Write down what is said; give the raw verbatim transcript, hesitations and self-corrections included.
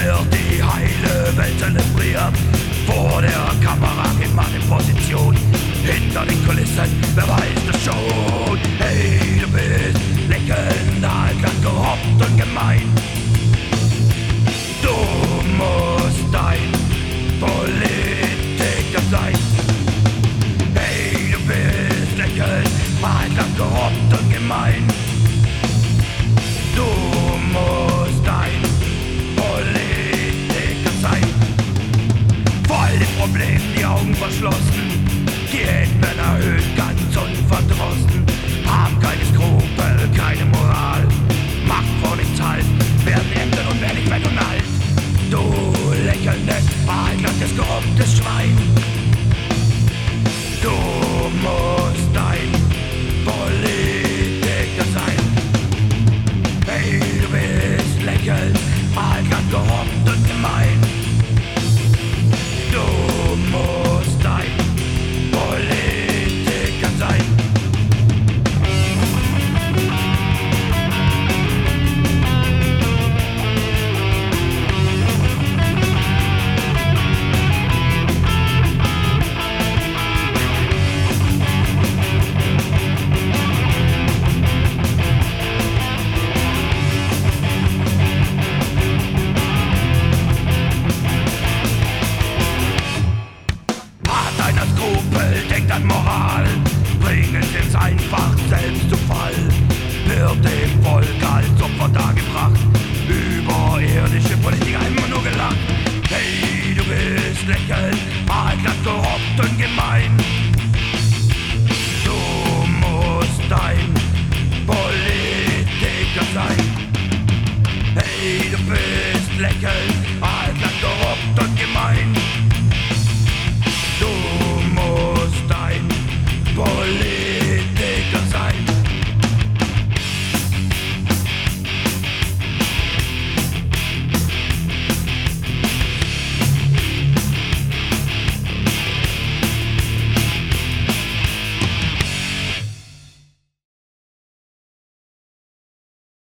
wird die heile Welt zelebriert. Vor der Kamera geht man in Position, hinter den Kulissen, wer weiß das schon. Hey, du bist legendar, ganz korrupt und gemein. Du musst ein Politiker sein. Hey, du bist legendar, ganz korrupt und gemein. Du musst ein Politiker sein. Voll den Problemen die Augen verschlossen, die Hände erhöht, ganz unverdrossen, haben keine Skrupel, keine Moral, macht vor nichts Halt, werden Ämter und werden nicht mehr und alt. Du lächelndes, arrogantes, korruptes Schwein. Du musst ein Politiker sein. Hey, du bist lächelnd, arrogant, korrupt und gemein. Du musst ein Politiker sein. Denkt an Moral, bringen es einfach selbst zu Fall, wird dem Volk als Opfer dargebracht.